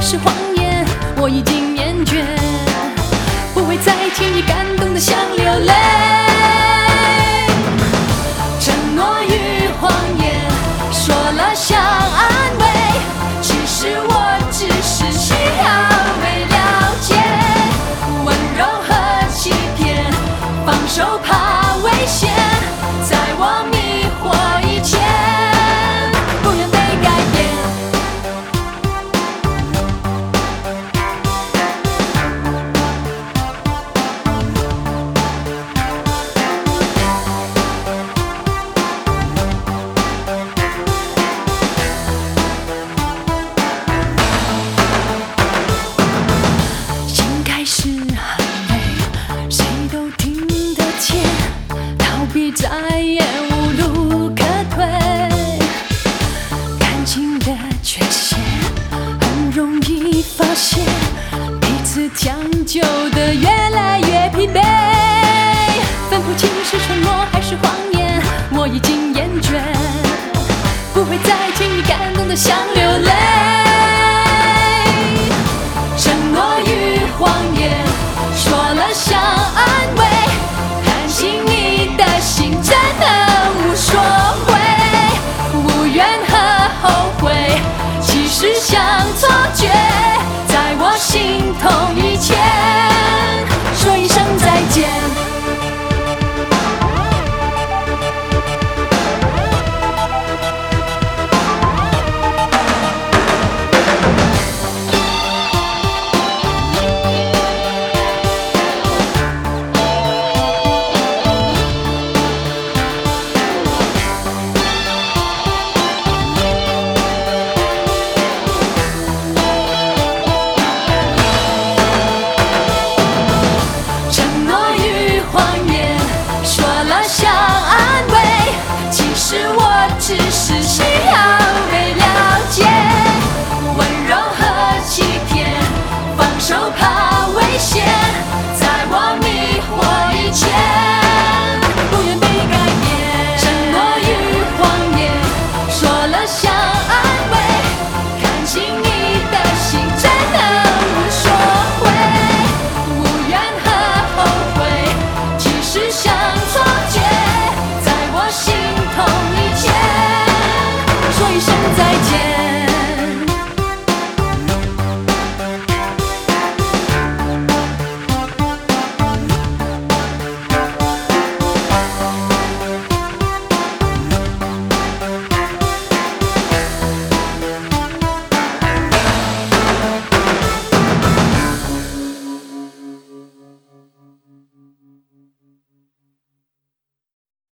是谎言，我已经厌倦，不会再轻易感动得像流泪。承诺与谎言，说了想安慰，其实我只是需要被了解。温柔和欺骗，放手怕危险，在我迷惑以前，不愿被改变。心开始很累，谁都听得见，逃避再也无路可退。感情的缺陷很容易发现，彼此将就得越来越疲惫。分不清是承诺还是谎言，我已经厌倦，不会再轻易感动得像流泪。承诺与谎言，说了想安慰，看清你的心真的无所谓，无怨和后悔，其实像错觉，在我心痛以前，说一声再见。承诺与谎言，说了想安慰，其实我只是需要被了解。温柔和欺骗，放手怕危险，在我迷惑以前，不愿被改变。承诺与谎言，说了想安慰，看清你的心真的无所谓，无怨和后悔，其实像错觉，在我心痛以前，说一声再见。